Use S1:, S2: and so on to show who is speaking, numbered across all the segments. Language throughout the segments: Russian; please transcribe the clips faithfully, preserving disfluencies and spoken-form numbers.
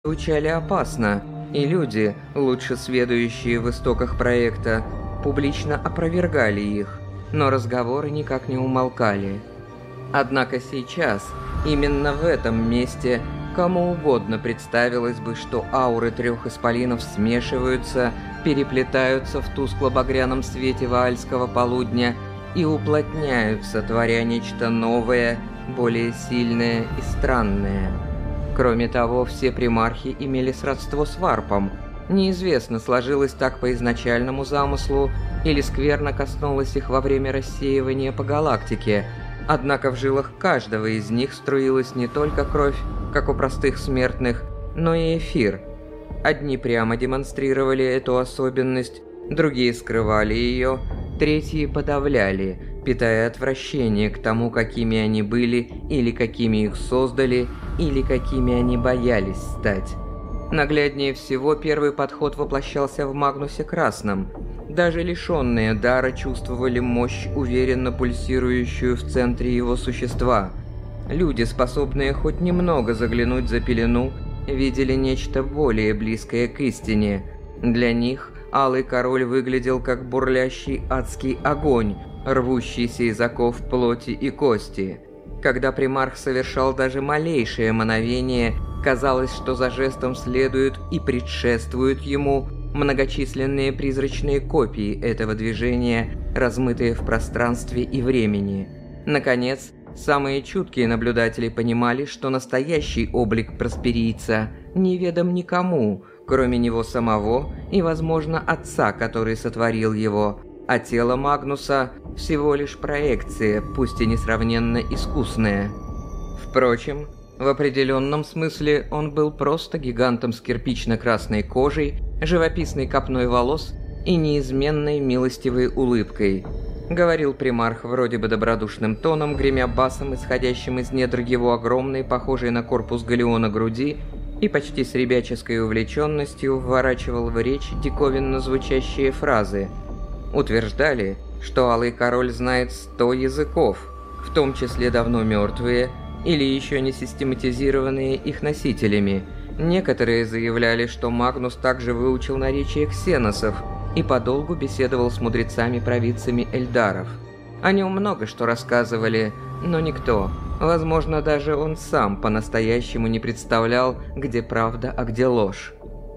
S1: звучали опасно, и люди, лучше сведущие в истоках проекта, публично опровергали их, но разговоры никак не умолкали. Однако сейчас, именно в этом месте, кому угодно представилось бы, что ауры трех исполинов смешиваются, переплетаются в тускло-багряном свете ваальского полудня и уплотняются, творя нечто новое, более сильное и странное. Кроме того, все примархи имели сродство с варпом. Неизвестно, сложилось так по изначальному замыслу, или скверно коснулось их во время рассеивания по галактике. Однако в жилах каждого из них струилась не только кровь, как у простых смертных, но и эфир. Одни прямо демонстрировали эту особенность, другие скрывали ее, третьи подавляли, питая отвращение к тому, какими они были, или какими их создали, или какими они боялись стать. Нагляднее всего, первый подход воплощался в Магнусе Красном. Даже лишенные дара чувствовали мощь, уверенно пульсирующую в центре его существа. Люди, способные хоть немного заглянуть за пелену, видели нечто более близкое к истине. Для них Алый Король выглядел как бурлящий адский огонь, рвущийся из оков плоти и кости. Когда примарх совершал даже малейшее мановение, казалось, что за жестом следуют и предшествуют ему многочисленные призрачные копии этого движения, размытые в пространстве и времени. Наконец, самые чуткие наблюдатели понимали, что настоящий облик просперийца неведом никому, кроме него самого и, возможно, отца, который сотворил его, а тело Магнуса – всего лишь проекция, пусть и несравненно искусная. Впрочем, в определенном смысле он был просто гигантом с кирпично-красной кожей, живописной копной волос и неизменной милостивой улыбкой. Говорил примарх вроде бы добродушным тоном, гремя басом, исходящим из недр его огромной, похожей на корпус галеона груди, и почти с ребяческой увлеченностью вворачивал в речь диковинно звучащие фразы. Утверждали, что Алый Король знает сто языков, в том числе давно мертвые или еще не систематизированные их носителями. Некоторые заявляли, что Магнус также выучил наречие ксеносов и подолгу беседовал с мудрецами-провидцами эльдаров. О нем много что рассказывали, но никто, возможно, даже он сам по-настоящему не представлял, где правда, а где ложь.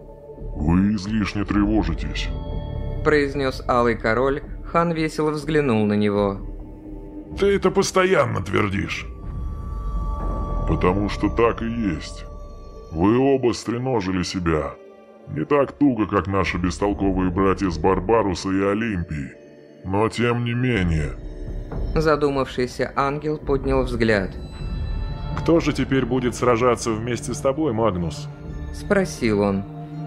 S2: «Вы излишне тревожитесь», —
S1: произнес Алый Король. Хан весело взглянул на него.
S3: «Ты это постоянно твердишь».
S2: «Потому что так и есть. Вы оба стреножили себя. Не так туго, как наши бестолковые братья с Барбаруса и Олимпии. Но тем не менее...»
S1: Задумавшийся ангел поднял взгляд.
S3: «Кто же теперь будет сражаться вместе с тобой, Магнус?»
S1: Спросил он.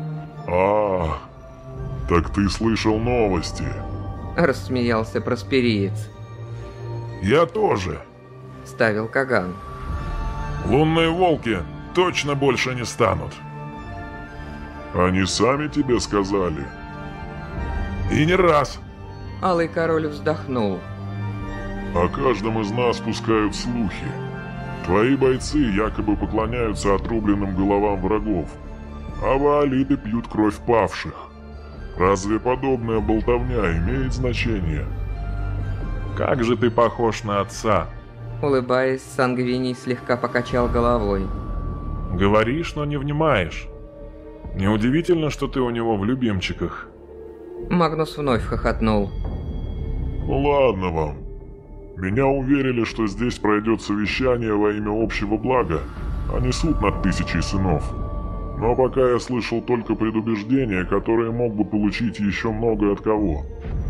S2: «А, так ты слышал новости?»
S1: Рассмеялся проспериец.
S3: «Я тоже»,
S1: — ставил Каган.
S3: «Лунные волки точно больше не станут».
S2: «Они сами тебе сказали?»
S3: «И не раз».
S1: Алый Король вздохнул.
S2: «О каждом из нас пускают слухи. Твои бойцы якобы поклоняются отрубленным головам врагов, а ваалиты пьют кровь павших. Разве подобная болтовня имеет значение?»
S3: «Как же ты похож на отца!»
S1: Улыбаясь, Сангвиний слегка покачал головой.
S3: «Говоришь, но не внимаешь. Неудивительно, что ты у него в любимчиках».
S1: Магнус вновь хохотнул.
S2: «Ну ладно вам. Меня уверили, что здесь пройдет совещание во имя общего блага, а не суд над тысячей сынов. Но пока я слышал только предубеждения, которые мог бы получить еще много от кого».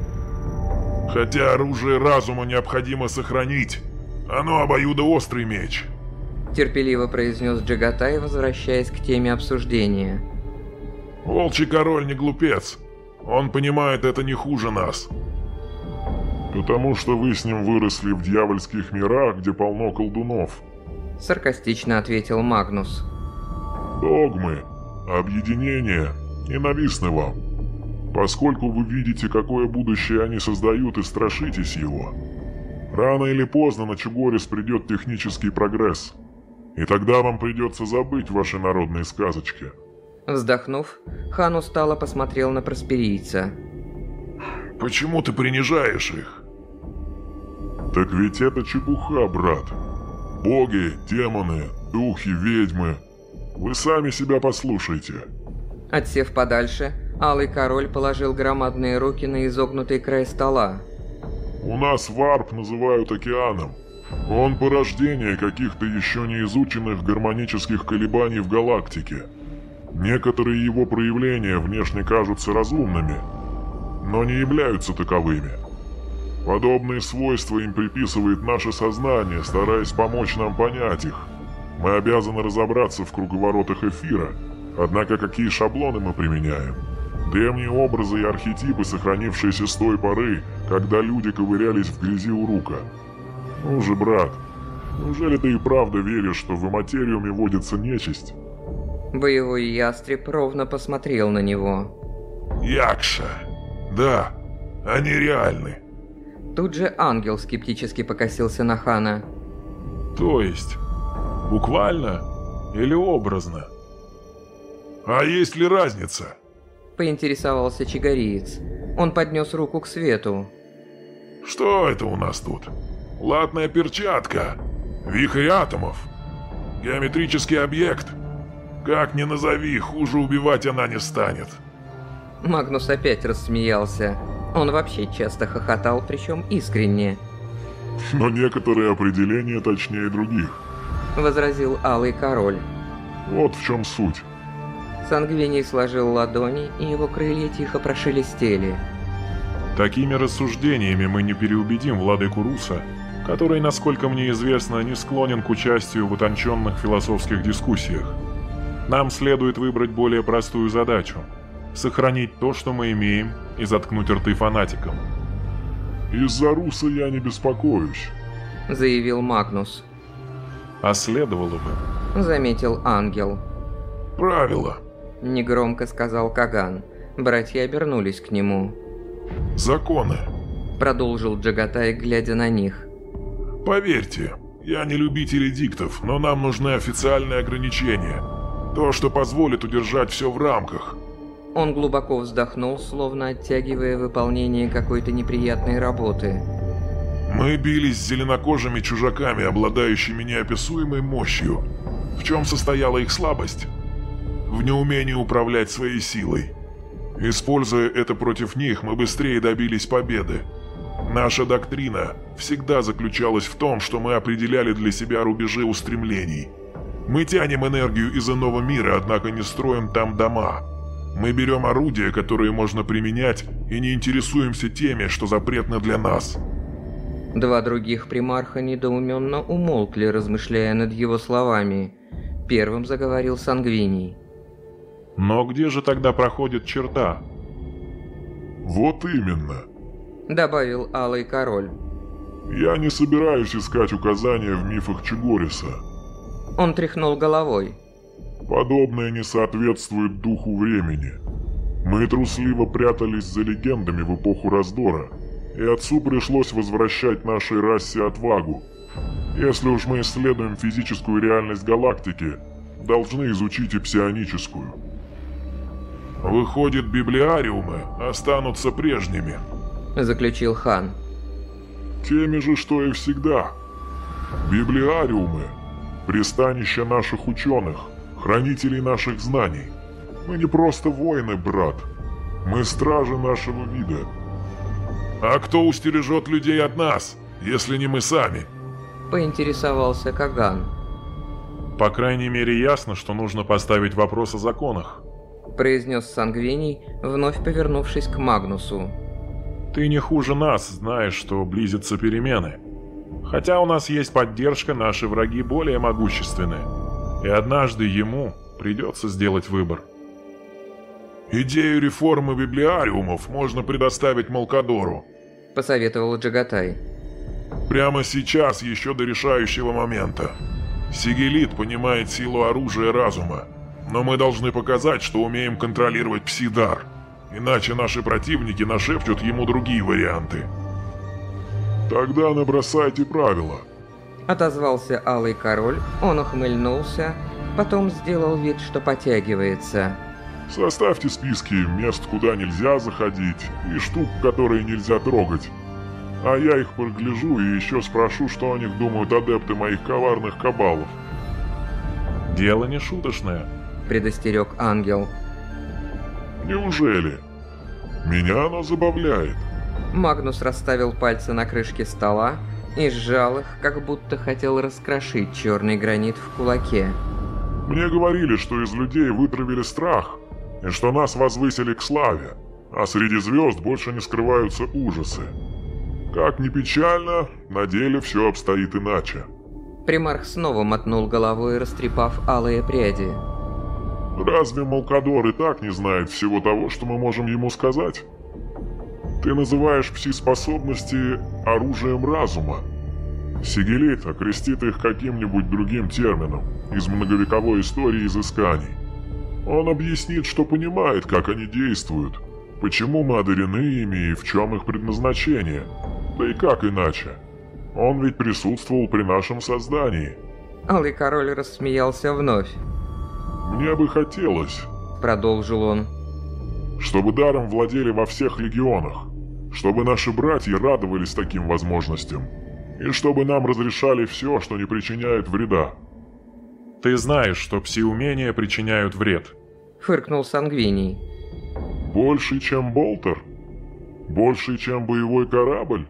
S3: «Хотя оружие разума необходимо сохранить. Оно обоюдоострый меч»,
S1: — терпеливо произнес Джагатай, возвращаясь к теме обсуждения.
S3: «Волчий король не глупец. Он понимает это не хуже нас».
S2: «Потому что вы с ним выросли в дьявольских мирах, где полно колдунов»,
S1: — саркастично ответил Магнус.
S2: «Догмы, объединения ненавистны вам, поскольку вы видите, какое будущее они создают, и страшитесь его. Рано или поздно на Чугорис придет технический прогресс, И тогда вам придется забыть ваши народные сказочки.
S1: Вздохнув, хан устало посмотрел на просперийца.
S3: Почему ты принижаешь их?
S2: Так ведь это чепуха, брат. Боги, демоны, духи, ведьмы. Вы сами себя послушайте.
S1: Отсев подальше, Алый Король положил громадные руки на изогнутый край стола.
S2: У нас варп называют океаном. Он порождение каких-то еще не изученных гармонических колебаний в галактике. Некоторые его проявления внешне кажутся разумными, но не являются таковыми. Подобные свойства им приписывает наше сознание, стараясь помочь нам понять их. Мы обязаны разобраться в круговоротах эфира, однако какие шаблоны мы применяем? Древние образы и архетипы, сохранившиеся с той поры, когда люди ковырялись в грязи урука. Ну же, брат, неужели ты и правда веришь, что в иматериуме водится нечисть?
S1: Боевой ястреб ровно посмотрел на него.
S3: Якша. Да, они реальны.
S1: Тут же ангел скептически покосился на хана.
S3: То есть, буквально или образно? А есть ли разница?
S1: Поинтересовался чигариец. Он поднес руку к свету.
S3: Что это у нас тут? Латная перчатка? Вихрь атомов? Геометрический объект? Как ни назови, хуже убивать она не станет.
S1: Магнус опять рассмеялся. Он вообще часто хохотал, причем искренне.
S2: Но некоторые определения точнее других.
S1: Возразил Алый Король.
S2: Вот в чем суть.
S1: Сангвиний сложил ладони, и его крылья тихо прошелестели.
S3: Такими рассуждениями мы не переубедим владыку Руса, который, насколько мне известно, не склонен к участию в утонченных философских дискуссиях. Нам следует выбрать более простую задачу – сохранить то, что мы имеем, и заткнуть рты фанатикам.
S2: «Из-за Руса я не беспокоюсь»,
S1: – заявил Магнус.
S3: «А следовало бы», –
S1: заметил ангел.
S3: «Правило»,
S1: – негромко сказал Каган. Братья обернулись к нему.
S3: «Законы»,
S1: – продолжил Джагатай, глядя на них.
S3: «Поверьте, я не любитель эдиктов, но нам нужны официальные ограничения. То, что позволит удержать все в рамках».
S1: Он глубоко вздохнул, словно оттягивая выполнение какой-то неприятной работы.
S3: «Мы бились с зеленокожими чужаками, обладающими неописуемой мощью. В чем состояла их слабость? В неумении управлять своей силой. Используя это против них, мы быстрее добились победы. Наша доктрина всегда заключалась в том, что мы определяли для себя рубежи устремлений. Мы тянем энергию из иного мира, однако не строим там дома. Мы берем орудия, которые можно применять, и не интересуемся теми, что запретно для нас».
S1: Два других примарха недоуменно умолкли, размышляя над его словами. Первым заговорил Сангвиний.
S3: «Но где же тогда проходит черта?»
S2: «Вот именно»,
S1: — добавил Алый Король.
S2: «Я не собираюсь искать указания в мифах Чигориса».
S1: Он тряхнул головой.
S2: «Подобное не соответствует духу времени. Мы трусливо прятались за легендами в эпоху раздора, и отцу пришлось возвращать нашей расе отвагу. Если уж мы исследуем физическую реальность галактики, должны изучить и псионическую».
S3: «Выходит, библиариумы останутся прежними»,
S1: — заключил хан.
S2: «Теми же, что и всегда. Библиариумы — пристанище наших ученых, хранителей наших знаний. Мы не просто воины, брат. Мы стражи нашего вида».
S3: «А кто устережет людей от нас, если не мы сами?»
S1: — поинтересовался Каган.
S3: «По крайней мере, ясно, что нужно поставить вопрос о законах»,
S1: — произнес Сангвиний, вновь повернувшись к Магнусу.
S3: «Ты не хуже нас знаешь, что близятся перемены. Хотя у нас есть поддержка, наши враги более могущественны, и однажды ему придется сделать выбор». «Идею реформы библиариумов можно предоставить Малкадору»,
S1: — посоветовал Джагатай.
S3: «Прямо сейчас, еще до решающего момента. Сигелит понимает силу оружия разума, но мы должны показать, что умеем контролировать пси-дар, иначе наши противники нашепчут ему другие варианты».
S2: «Тогда набросайте правила», —
S1: Отозвался Алый Король, он ухмыльнулся, потом сделал вид, что потягивается.
S2: Составьте списки мест, куда нельзя заходить, и штук, которые нельзя трогать. А я их прогляжу и еще спрошу, что о них думают адепты моих коварных кабалов.
S3: Дело не шуточное,
S1: предостерег ангел.
S2: Неужели? Меня оно забавляет.
S1: Магнус расставил пальцы на крышке стола и сжал их, как будто хотел раскрошить черный гранит в кулаке.
S2: Мне говорили, что из людей вытравили страх, и что нас возвысили к славе, а среди звезд больше не скрываются ужасы. Как ни печально, на деле все обстоит иначе.
S1: Примарх снова мотнул головой, растрепав алые пряди.
S2: Разве Малкадор и так не знает всего того, что мы можем ему сказать? Ты называешь пси-способности оружием разума. Сигелит окрестит их каким-нибудь другим термином из многовековой истории изысканий. Он объяснит, что понимает, как они действуют, почему мы одарены ими и в чем их предназначение. Да и как иначе? Он ведь присутствовал при нашем создании.
S1: Алый Король рассмеялся вновь.
S2: «Мне бы хотелось»,
S1: — продолжил он,
S2: — «чтобы даром владели во всех легионах, чтобы наши братья радовались таким возможностям, и чтобы нам разрешали все, что не причиняет вреда».
S3: Ты знаешь, что пси-умения причиняют вред.
S1: Фыркнул Сангвиний.
S2: Больше, чем Болтер? Больше, чем боевой корабль?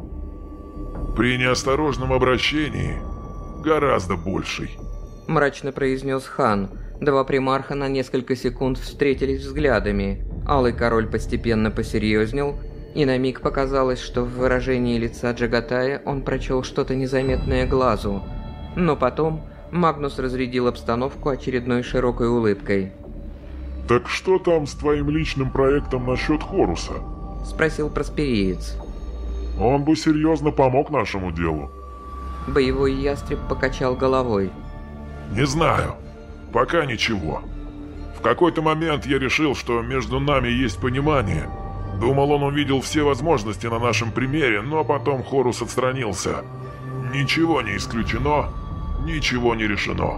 S3: При неосторожном обращении гораздо больший.
S1: Мрачно произнес Хан. Два примарха на несколько секунд встретились взглядами. Алый Король постепенно посерьезнел, и на миг показалось, что в выражении лица Джагатая он прочел что-то незаметное глазу. Но потом Магнус разрядил обстановку очередной широкой улыбкой.
S2: «Так что там с твоим личным проектом насчет Хоруса?»
S1: – спросил Проспериец.
S2: «Он бы серьезно помог нашему делу».
S1: Боевой ястреб покачал головой.
S3: «Не знаю. Пока ничего. В какой-то момент я решил, что между нами есть понимание. Думал, он увидел все возможности на нашем примере, но потом Хорус отстранился. Ничего не исключено, ничего не решено».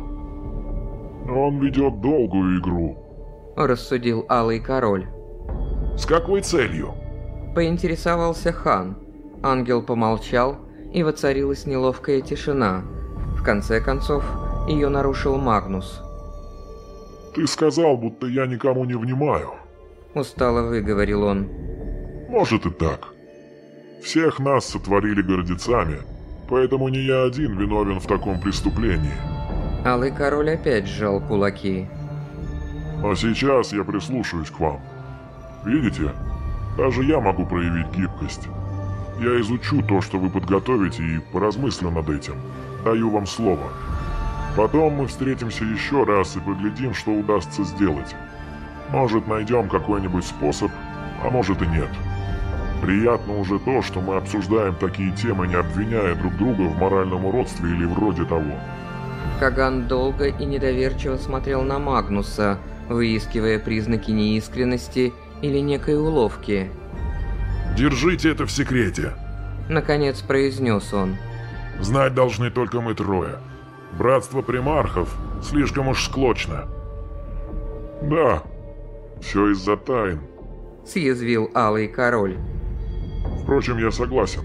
S2: «Он ведет долгую игру»,
S1: – рассудил Алый Король.
S3: «С какой целью?»
S1: – поинтересовался Хан. Ангел помолчал, и воцарилась неловкая тишина. В конце концов, ее нарушил Магнус.
S2: «Ты сказал, будто я никому не внимаю»,
S1: – устало выговорил он.
S2: «Может и так. Всех нас сотворили гордецами, поэтому не я один виновен в таком преступлении».
S1: Алый Король опять сжал кулаки.
S2: «А сейчас я прислушаюсь к вам. Видите, даже я могу проявить гибкость. Я изучу то, что вы подготовите, и поразмыслю над этим. Даю вам слово. Потом мы встретимся еще раз и поглядим, что удастся сделать. Может, найдем какой-нибудь способ, а может и нет. Приятно уже то, что мы обсуждаем такие темы, не обвиняя друг друга в моральном уродстве или вроде того».
S1: Каган долго и недоверчиво смотрел на Магнуса, выискивая признаки неискренности или некой уловки.
S3: «Держите это в секрете», —
S1: наконец произнес он.
S3: «Знать должны только мы трое. Братство примархов слишком уж склочно».
S2: «Да, все из-за тайн»,
S1: — съязвил Алый Король.
S2: «Впрочем, я согласен.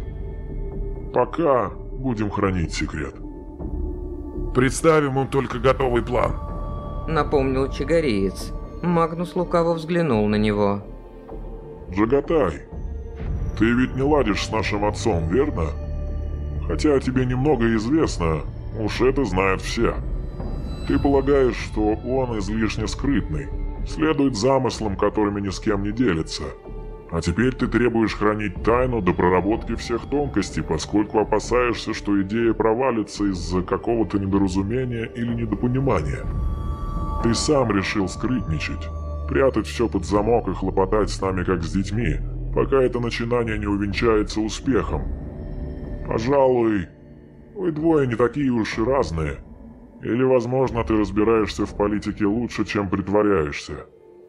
S2: Пока будем хранить секрет».
S3: «Представим им только готовый план»,
S1: — напомнил чагариец. Магнус лукаво взглянул на него.
S2: «Джагатай, ты ведь не ладишь с нашим отцом, верно? Хотя тебе немного известно, уж это знают все. Ты полагаешь, что он излишне скрытный, следует замыслам, которыми ни с кем не делится. А теперь ты требуешь хранить тайну до проработки всех тонкостей, поскольку опасаешься, что идея провалится из-за какого-то недоразумения или недопонимания. Ты сам решил скрытничать, прятать все под замок и хлопотать с нами как с детьми, пока это начинание не увенчается успехом. Пожалуй, вы двое не такие уж и разные. Или, возможно, ты разбираешься в политике лучше, чем притворяешься».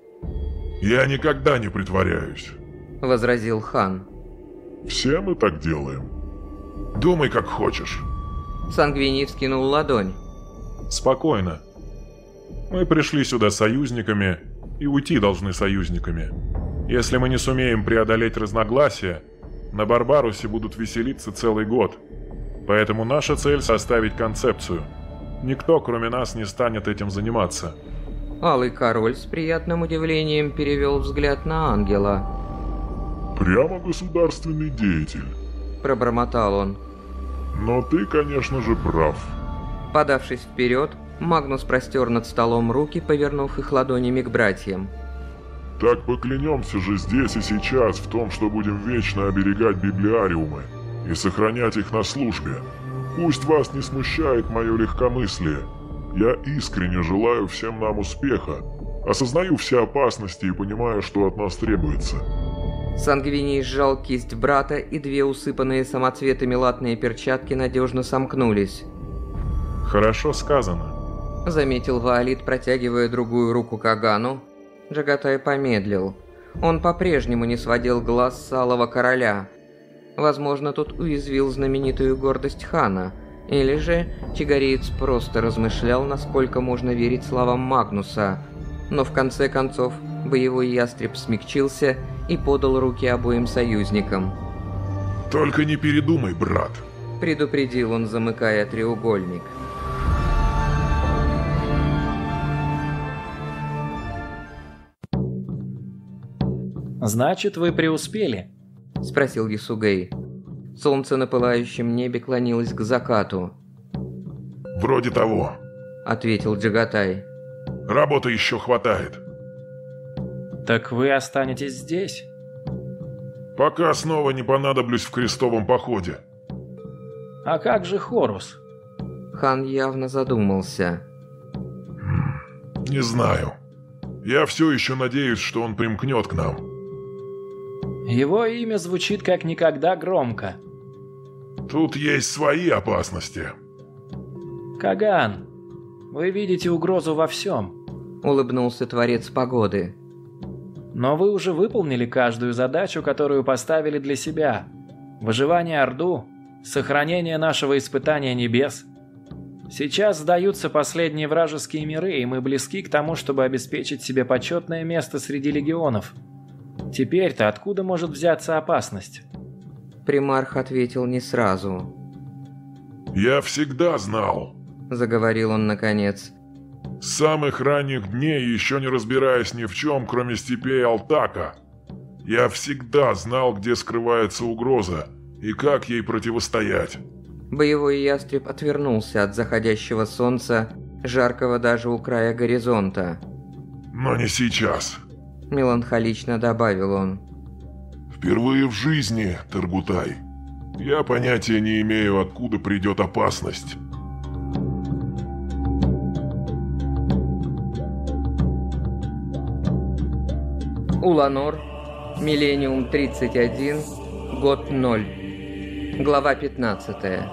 S3: «Я никогда не притворяюсь»,
S1: — возразил Хан.
S2: «Все мы так делаем».
S3: «Думай, как хочешь».
S1: Сангвиний вскинул ладонь.
S3: Спокойно. Мы пришли сюда союзниками и уйти должны союзниками. Если мы не сумеем преодолеть разногласия, на Барбарусе будут веселиться целый год. Поэтому наша цель — составить концепцию. Никто, кроме нас, не станет этим заниматься.
S1: Алый король с приятным удивлением перевел взгляд на ангела.
S2: Прямо государственный деятель.
S1: Пробормотал он.
S2: Но ты, конечно же, прав.
S1: Подавшись вперед, Магнус простер над столом руки, повернув их ладонями к братьям.
S2: Так поклянемся же здесь и сейчас в том, что будем вечно оберегать библиариумы и сохранять их на службе. Пусть вас не смущает мое легкомыслие. Я искренне желаю всем нам успеха. Осознаю все опасности и понимаю, что от нас требуется.
S1: Сангвиний сжал кисть брата, и две усыпанные самоцветами латные перчатки надежно сомкнулись.
S3: «Хорошо сказано»,
S1: — заметил Ваалит, протягивая другую руку Кагану. Джагатай помедлил. Он по-прежнему не сводил глаз с Алого Короля. Возможно, тут уязвил знаменитую гордость хана, или же чигариец просто размышлял, насколько можно верить словам Магнуса. Но в конце концов, боевой ястреб смягчился и подал руки обоим союзникам.
S3: «Только не передумай, брат»,
S1: — предупредил он, замыкая треугольник.
S4: «Значит, вы преуспели?»
S1: — спросил Ясугей. Солнце на пылающем небе клонилось к закату.
S3: «Вроде того»,
S1: — ответил Джагатай.
S3: «Работы еще хватает».
S4: «Так вы останетесь здесь?»
S3: «Пока снова не понадоблюсь в крестовом походе».
S4: «А как же Хорус?»
S1: Хан явно задумался.
S3: «Не знаю. Я все еще надеюсь, что он примкнет к нам».
S4: «Его имя звучит как никогда громко».
S3: «Тут есть свои опасности».
S4: «Каган, вы видите угрозу во всем»,
S1: — улыбнулся Творец Погоды.
S4: «Но вы уже выполнили каждую задачу, которую поставили для себя. Выживание Орду, сохранение нашего испытания небес. Сейчас сдаются последние вражеские миры, и мы близки к тому, чтобы обеспечить себе почетное место среди легионов. Теперь-то откуда может взяться опасность?»
S1: Примарх ответил не сразу.
S3: «Я всегда знал»,
S1: — заговорил он наконец.
S3: «С самых ранних дней, еще не разбираясь ни в чем, кроме степей Алтака, я всегда знал, где скрывается угроза и как ей противостоять».
S1: Боевой ястреб отвернулся от заходящего солнца, жаркого даже у края горизонта.
S3: «Но не сейчас»,
S1: — меланхолично добавил он.
S3: «Впервые в жизни, Таргутай, я понятия не имею, откуда придет опасность».
S1: Уланор, Миллениум тридцать один, год ноль. Глава пятнадцатая.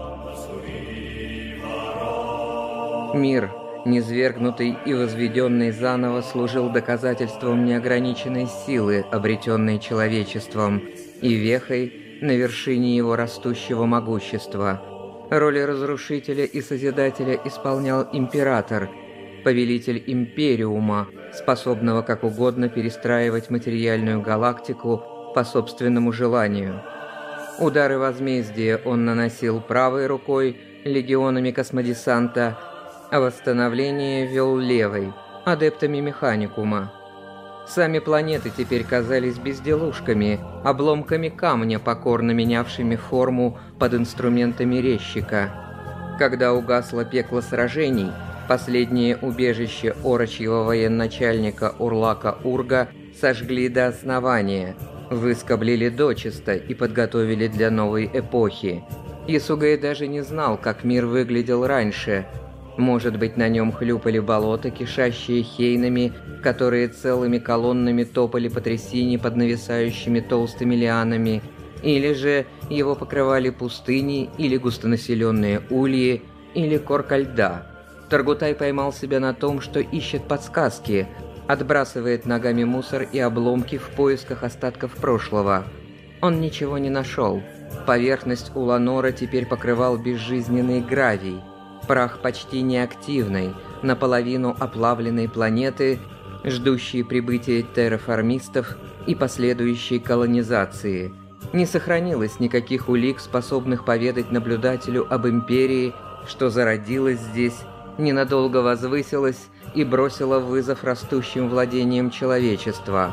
S1: Мир, низвергнутый и возведенный заново, служил доказательством неограниченной силы, обретенной человечеством, и вехой на вершине его растущего могущества. Роли разрушителя и созидателя исполнял император, повелитель Империума, способного как угодно перестраивать материальную галактику по собственному желанию. Удары возмездия он наносил правой рукой легионами космодесанта, а восстановление вел левой, адептами механикума. Сами планеты теперь казались безделушками, обломками камня, покорно менявшими форму под инструментами резчика. Когда угасло пекло сражений, последнее убежище орочьего военачальника Урлака Урга сожгли до основания, выскоблили дочисто и подготовили для новой эпохи. Ясугей даже не знал, как мир выглядел раньше. Может быть, на нем хлюпали болота, кишащие хейнами, которые целыми колоннами топали по трясине под нависающими толстыми лианами, или же его покрывали пустыни, или густонаселенные ульи, или корка льда. Таргутай поймал себя на том, что ищет подсказки, отбрасывает ногами мусор и обломки в поисках остатков прошлого. Он ничего не нашел. Поверхность Уланора теперь покрывал безжизненный гравий, прах почти неактивной, наполовину оплавленной планеты, ждущей прибытия терраформистов и последующей колонизации. Не сохранилось никаких улик, способных поведать наблюдателю об империи, что зародилась здесь, ненадолго возвысилась и бросила вызов растущим владениям человечества.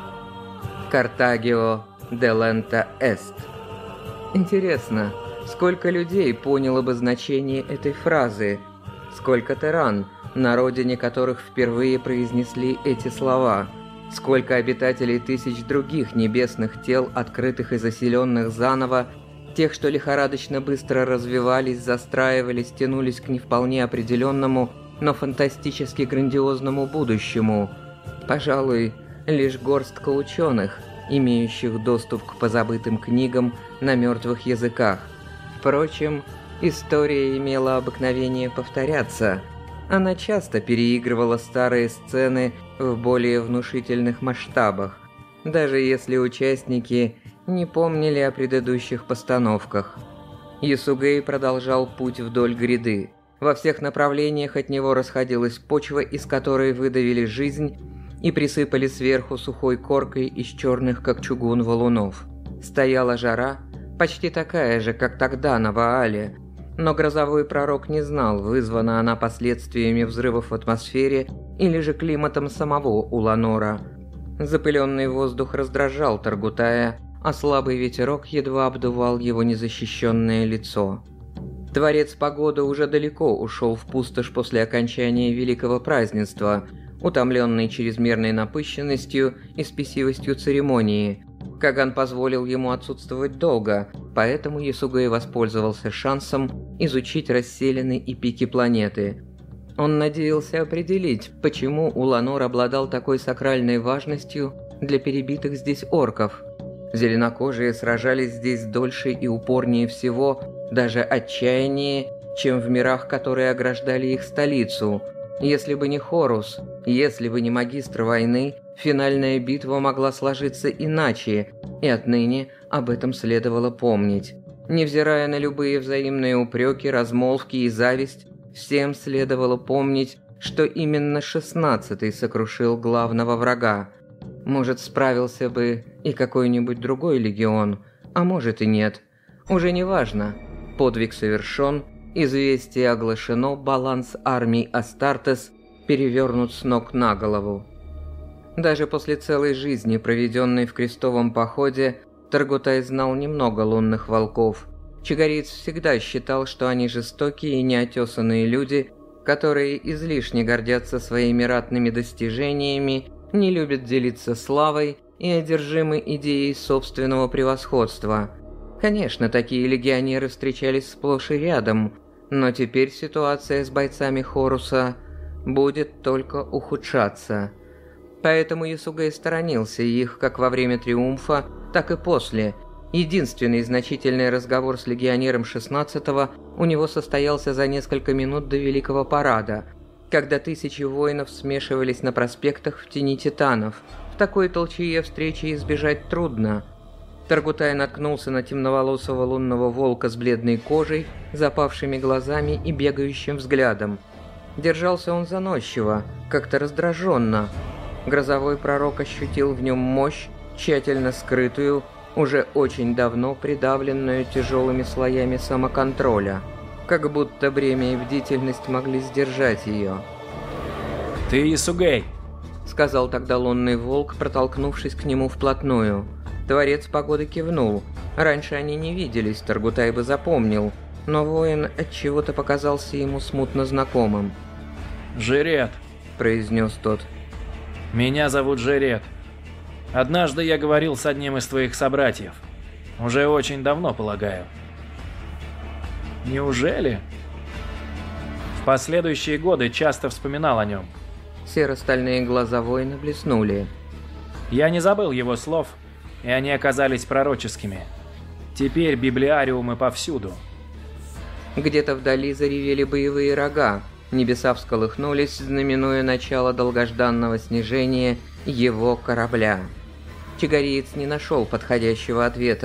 S1: Картагио делента эст. Интересно, сколько людей поняло бы значение этой фразы? Сколько терран, на родине которых впервые произнесли эти слова? Сколько обитателей тысяч других небесных тел, открытых и заселенных заново, тех, что лихорадочно быстро развивались, застраивались, тянулись к не вполне определенному, но фантастически грандиозному будущему? Пожалуй, лишь горстка ученых, имеющих доступ к позабытым книгам на мертвых языках. Впрочем, история имела обыкновение повторяться. Она часто переигрывала старые сцены в более внушительных масштабах, даже если участники не помнили о предыдущих постановках. Ясугей продолжал путь вдоль гряды. Во всех направлениях от него расходилась почва, из которой выдавили жизнь и присыпали сверху сухой коркой из черных, как чугун, валунов. Стояла жара, почти такая же, как тогда на Ваале, но грозовой пророк не знал, вызвана она последствиями взрывов в атмосфере или же климатом самого Уланора. Запыленный воздух раздражал Таргутая, а слабый ветерок едва обдувал его незащищенное лицо. Творец погоды уже далеко ушел в пустошь после окончания великого празднества, утомленный чрезмерной напыщенностью и спесивостью церемонии. Каган позволил ему отсутствовать долго, поэтому Ясугей воспользовался шансом изучить расселены и пики планеты. Он надеялся определить, почему Уланор обладал такой сакральной важностью для перебитых здесь орков. Зеленокожие сражались здесь дольше и упорнее всего, даже отчаяннее, чем в мирах, которые ограждали их столицу. Если бы не Хорус, если бы не магистр войны, финальная битва могла сложиться иначе, и отныне об этом следовало помнить. Невзирая на любые взаимные упреки, размолвки и зависть, всем следовало помнить, что именно шестнадцатый сокрушил главного врага. Может, справился бы и какой-нибудь другой легион, а может и нет. Уже не важно. Подвиг совершен, известие оглашено, баланс армий Астартес перевернут с ног на голову. Даже после целой жизни, проведенной в крестовом походе, Таргутай знал немного лунных волков. Чигариец всегда считал, что они жестокие и неотесанные люди, которые излишне гордятся своими ратными достижениями, не любят делиться славой и одержимы идеей собственного превосходства. Конечно, такие легионеры встречались сплошь и рядом, но теперь ситуация с бойцами Хоруса будет только ухудшаться. Поэтому Ясугей сторонился их как во время триумфа, так и после. Единственный значительный разговор с легионером шестнадцатого у него состоялся за несколько минут до Великого Парада, когда тысячи воинов смешивались на проспектах в тени титанов. В такой толчее встречи избежать трудно. Таргутай наткнулся на темноволосого лунного волка с бледной кожей, запавшими глазами и бегающим взглядом. Держался он заносчиво, как-то раздраженно. Грозовой пророк ощутил в нем мощь, тщательно скрытую, уже очень давно придавленную тяжелыми слоями самоконтроля. Как будто бремя и бдительность могли сдержать ее.
S4: «Ты Ясугей!»
S1: — сказал тогда лунный волк, протолкнувшись к нему вплотную. Творец погоды кивнул. Раньше они не виделись, Таргутай бы запомнил, но воин отчего-то показался ему смутно знакомым.
S4: «Жерет»,
S1: — произнес тот.
S4: «Меня зовут Жерет. Однажды я говорил с одним из твоих собратьев. Уже очень давно, полагаю». «Неужели?» В последующие годы часто вспоминал о нем.
S1: Серо-стальные глаза воина блеснули.
S4: Я не забыл его слов, и они оказались пророческими. Теперь библиариумы повсюду.
S1: Где-то вдали заревели боевые рога. Небеса всколыхнулись, знаменуя начало долгожданного снижения его корабля. Чигариец не нашел подходящего ответа.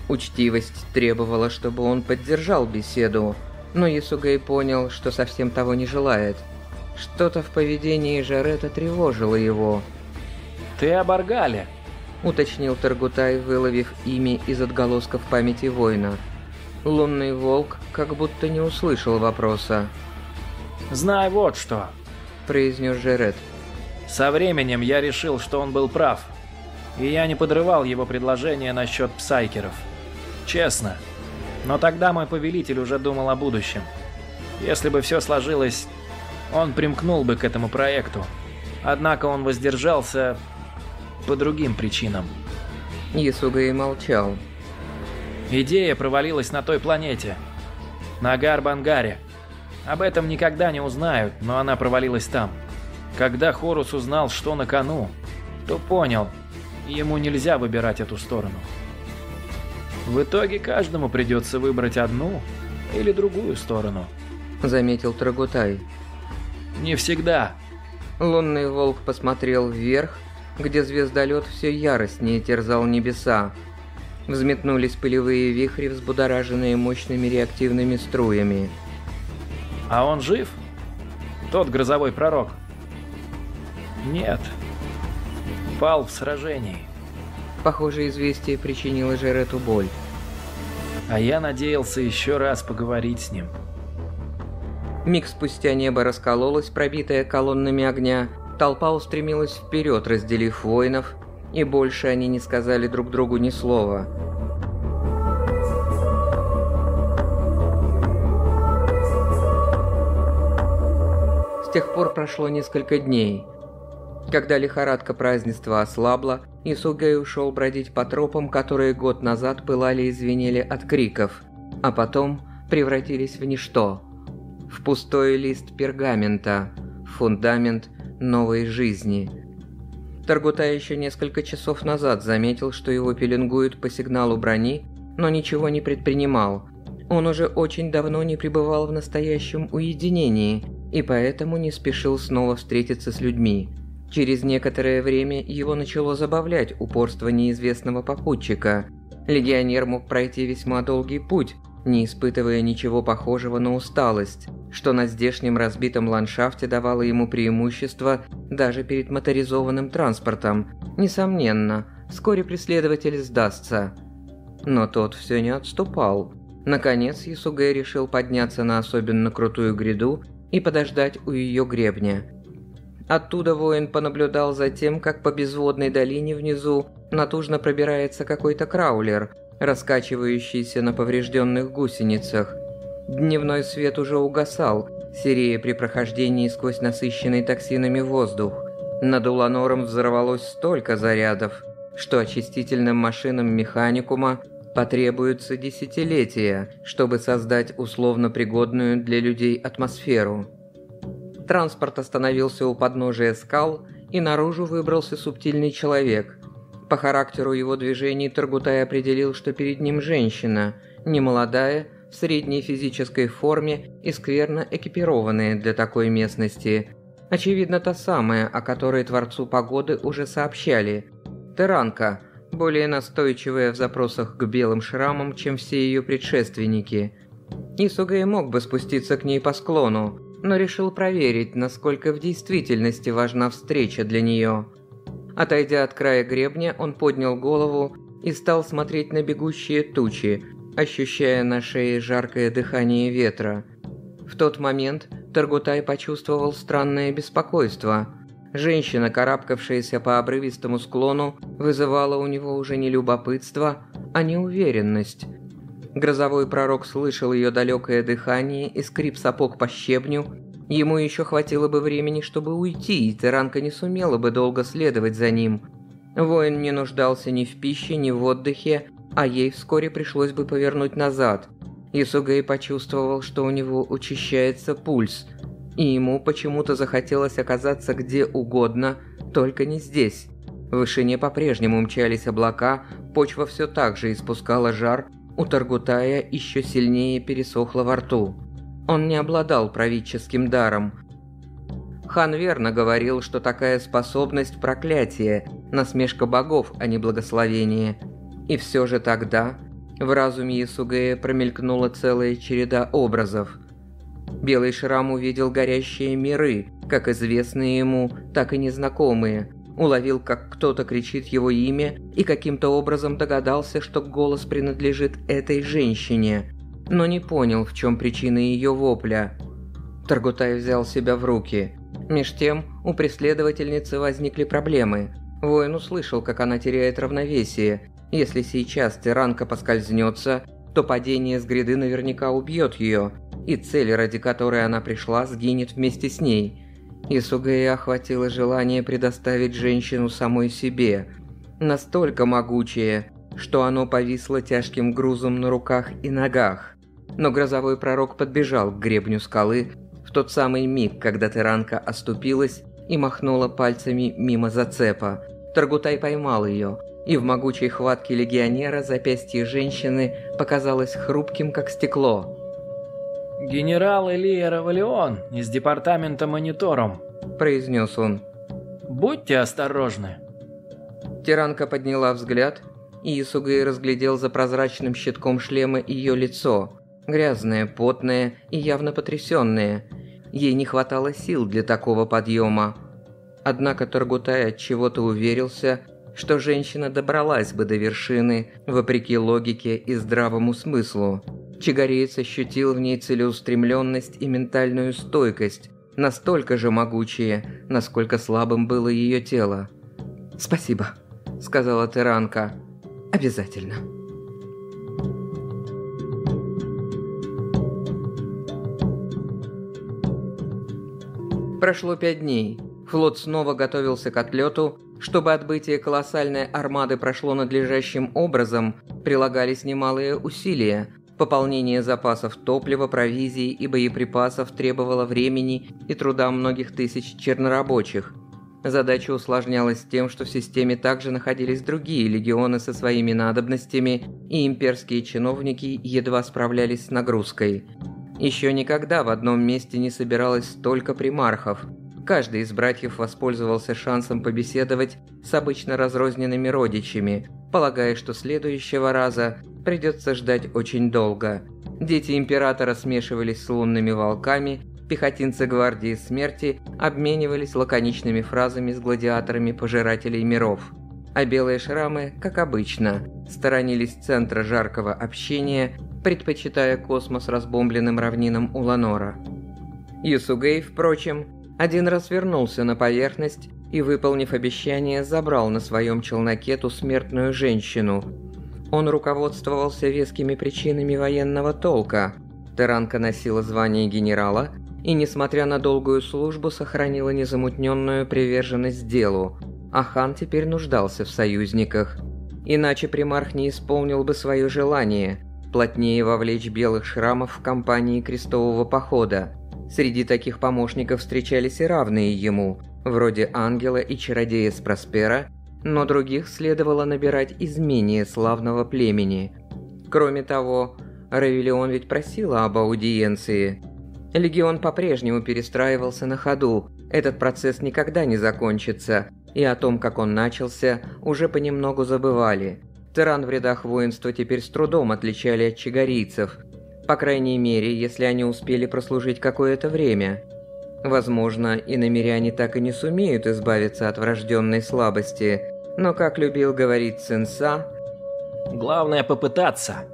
S1: Учтивость требовала, чтобы он поддержал беседу, но Ясугэй понял, что совсем того не желает. Что-то в поведении Жарета тревожило его.
S4: «Ты об Аргале»,
S1: — уточнил Таргутай, выловив имя из отголосков памяти воина. Лунный волк как будто не услышал вопроса.
S4: «Знай вот что»,
S1: — произнес Жарет.
S4: «Со временем я решил, что он был прав, и я не подрывал его предложение насчет псайкеров. Честно. Но тогда мой повелитель уже думал о будущем. Если бы все сложилось, он примкнул бы к этому проекту. Однако он воздержался по другим причинам».
S1: Ясугэй молчал.
S4: «Идея провалилась на той планете, на Гарбангаре. Об этом никогда не узнают, но она провалилась там. Когда Хорус узнал, что на кону, то понял, ему нельзя выбирать эту сторону. В итоге каждому придется выбрать одну или другую сторону»,
S1: — заметил Таргутай.
S4: «Не всегда».
S1: Лунный волк посмотрел вверх, где звездолет все яростнее терзал небеса. Взметнулись пылевые вихри, взбудораженные мощными реактивными струями.
S4: «А он жив? Тот грозовой пророк?» «Нет. Пал в сражении».
S1: Похоже, известие причинило Жарету боль.
S4: «А я надеялся еще раз поговорить с ним».
S1: Миг спустя небо раскололось, пробитое колоннами огня. Толпа устремилась вперед, разделив воинов, и больше они не сказали друг другу ни слова. С тех пор прошло несколько дней. Когда лихорадка празднества ослабла, Ясугэй ушел бродить по тропам, которые год назад пылали и звенели от криков, а потом превратились в ничто. В пустой лист пергамента, фундамент новой жизни. Таргутай еще несколько часов назад заметил, что его пеленгуют по сигналу брони, но ничего не предпринимал. Он уже очень давно не пребывал в настоящем уединении, и поэтому не спешил снова встретиться с людьми. Через некоторое время его начало забавлять упорство неизвестного попутчика. Легионер мог пройти весьма долгий путь, не испытывая ничего похожего на усталость, что на здешнем разбитом ландшафте давало ему преимущество даже перед моторизованным транспортом. Несомненно, вскоре преследователь сдастся. Но тот все не отступал. Наконец Ясугэй решил подняться на особенно крутую гряду и подождать у ее гребня. Оттуда воин понаблюдал за тем, как по безводной долине внизу натужно пробирается какой-то краулер, раскачивающийся на поврежденных гусеницах. Дневной свет уже угасал, серея при прохождении сквозь насыщенный токсинами воздух. Над Уланором взорвалось столько зарядов, что очистительным машинам механикума потребуется десятилетия, чтобы создать условно пригодную для людей атмосферу. Транспорт остановился у подножия скал, и наружу выбрался субтильный человек. По характеру его движений Таргутай определил, что перед ним женщина, немолодая, в средней физической форме и скверно экипированная для такой местности. Очевидно, та самая, о которой Творцу Погоды уже сообщали. Теранка, более настойчивая в запросах к белым шрамам, чем все ее предшественники. Ясугэй мог бы спуститься к ней по склону, но решил проверить, насколько в действительности важна встреча для нее. Отойдя от края гребня, он поднял голову и стал смотреть на бегущие тучи, ощущая на шее жаркое дыхание ветра. В тот момент Таргутай почувствовал странное беспокойство. Женщина, карабкавшаяся по обрывистому склону, вызывала у него уже не любопытство, а неуверенность. Грозовой пророк слышал ее далекое дыхание и скрип сапог по щебню. Ему еще хватило бы времени, чтобы уйти, и Теранка не сумела бы долго следовать за ним. Воин не нуждался ни в пище, ни в отдыхе, а ей вскоре пришлось бы повернуть назад. Ясугэй почувствовал, что у него учащается пульс, и ему почему-то захотелось оказаться где угодно, только не здесь. В вышине по-прежнему мчались облака, почва все так же испускала жар, у Таргутая еще сильнее пересохло во рту. Он не обладал правительским даром. Хан верно говорил, что такая способность – проклятие, насмешка богов, а не благословение. И все же тогда В разуме Ясугея промелькнула целая череда образов. Белый Шрам увидел горящие миры, как известные ему, так и незнакомые. Уловил, как кто-то кричит его имя, и каким-то образом догадался, что голос принадлежит этой женщине, но не понял, в чем причина ее вопля. Таргутай взял себя в руки. Меж тем, у преследовательницы возникли проблемы. Воин услышал, как она теряет равновесие. Если сейчас тиранка поскользнется, то падение с гряды наверняка убьет ее, и цель, ради которой она пришла, сгинет вместе с ней. Ясугея охватило желание предоставить женщину самой себе, настолько могучее, что оно повисло тяжким грузом на руках и ногах. Но грозовой пророк подбежал к гребню скалы в тот самый миг, когда тиранка оступилась и махнула пальцами мимо зацепа. Таргутай поймал ее, и в могучей хватке легионера запястье женщины показалось хрупким, как стекло.
S4: «Генерал Элия Равалион из департамента Мониторум», –
S1: произнес он.
S4: «Будьте осторожны».
S1: Тиранка подняла взгляд, и Ясугей разглядел за прозрачным щитком шлема ее лицо, грязное, потное и явно потрясенное. Ей не хватало сил для такого подъема. Однако Таргутай от чего-то уверился, что женщина добралась бы до вершины, вопреки логике и здравому смыслу. Чигареец ощутил в ней целеустремленность и ментальную стойкость, настолько же могучие, насколько слабым было ее тело. «Спасибо», — сказала тиранка. «Обязательно». Прошло пять дней. Флот снова готовился к отлету. Чтобы отбытие колоссальной армады прошло надлежащим образом, прилагались немалые усилия. Пополнение запасов топлива, провизии и боеприпасов требовало времени и труда многих тысяч чернорабочих. Задача усложнялась тем, что в системе также находились другие легионы со своими надобностями, и имперские чиновники едва справлялись с нагрузкой. Еще никогда в одном месте не собиралось столько примархов. Каждый из братьев воспользовался шансом побеседовать с обычно разрозненными родичами, полагая, что следующего раза придется ждать очень долго. Дети императора смешивались с лунными волками, пехотинцы гвардии смерти обменивались лаконичными фразами с гладиаторами пожирателей миров. А белые шрамы, как обычно, сторонились центра жаркого общения, предпочитая космос разбомбленным равнинам Уланора. Ясугей, впрочем, один раз вернулся на поверхность и, выполнив обещание, забрал на своем челноке ту смертную женщину. Он руководствовался вескими причинами военного толка. Тиранка носила звание генерала и, несмотря на долгую службу, сохранила незамутненную приверженность делу, а хан теперь нуждался в союзниках. Иначе примарх не исполнил бы свое желание – плотнее вовлечь белых шрамов в кампании крестового похода. Среди таких помощников встречались и равные ему, вроде ангела и чародея с Проспера, но других следовало набирать из менее славного племени. Кроме того, Равелион ведь просила об аудиенции. Легион по-прежнему перестраивался на ходу, этот процесс никогда не закончится, и о том, как он начался, уже понемногу забывали. Тиран в рядах воинства теперь с трудом отличали от чигарийцев, по крайней мере, если они успели прослужить какое-то время. Возможно, иномиряне так и не сумеют избавиться от врожденной слабости, но, как любил говорить Цинса,
S4: «Главное попытаться».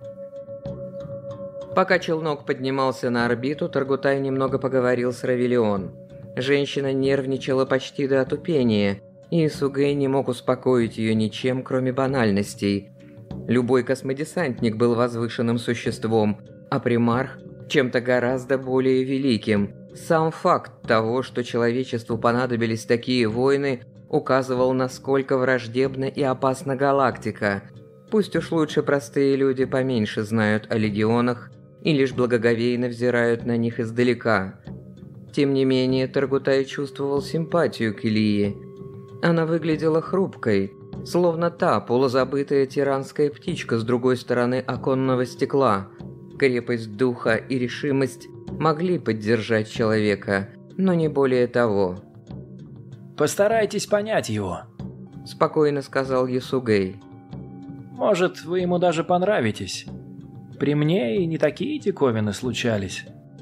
S1: Пока челнок поднимался на орбиту, Таргутай немного поговорил с Равелион. Женщина нервничала почти до отупения, и Исугей не мог успокоить ее ничем, кроме банальностей. Любой космодесантник был возвышенным существом, а примарх – чем-то гораздо более великим. Сам факт того, что человечеству понадобились такие войны, указывал, насколько враждебна и опасна галактика. Пусть уж лучше простые люди поменьше знают о легионах и лишь благоговейно взирают на них издалека. Тем не менее, Таргутай чувствовал симпатию к Илии. Она выглядела хрупкой, словно та полузабытая тиранская птичка с другой стороны оконного стекла. Крепость духа и решимость могли поддержать человека, но не более того.
S4: «Постарайтесь понять его», –
S1: спокойно сказал Ясугей.
S4: Может, вы ему даже понравитесь. При мне и не такие диковины случались».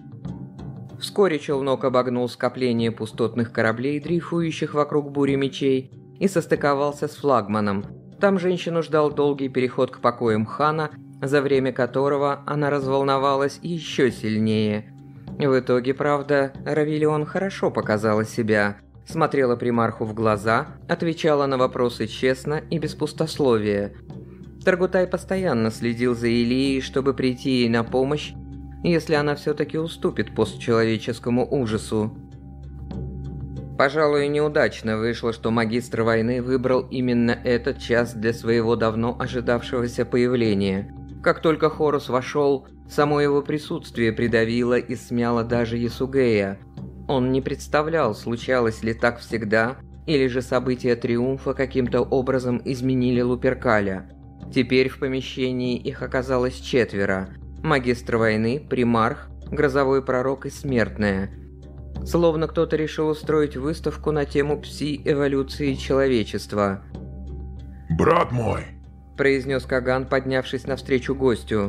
S1: Вскоре челнок обогнул скопление пустотных кораблей, дрейфующих вокруг бури мечей, и состыковался с флагманом. Там женщину ждал долгий переход к покоям хана, за время которого она разволновалась еще сильнее. В итоге, правда, Равиллион хорошо показала себя, смотрела примарху в глаза, отвечала на вопросы честно и без пустословия. Таргутай постоянно следил за Илией, чтобы прийти ей на помощь, если она все-таки уступит постчеловеческому ужасу. Пожалуй, неудачно вышло, что магистр войны выбрал именно этот час для своего давно ожидавшегося появления. Как только Хорус вошел, само его присутствие придавило и смяло даже Ясугея. Он не представлял, случалось ли так всегда, или же события Триумфа каким-то образом изменили Луперкаля. Теперь в помещении их оказалось четверо. Магистр войны, примарх, грозовой пророк и смертная. Словно кто-то решил устроить выставку на тему пси-эволюции человечества.
S3: «Брат мой!»
S1: – произнес Каган, поднявшись навстречу гостю.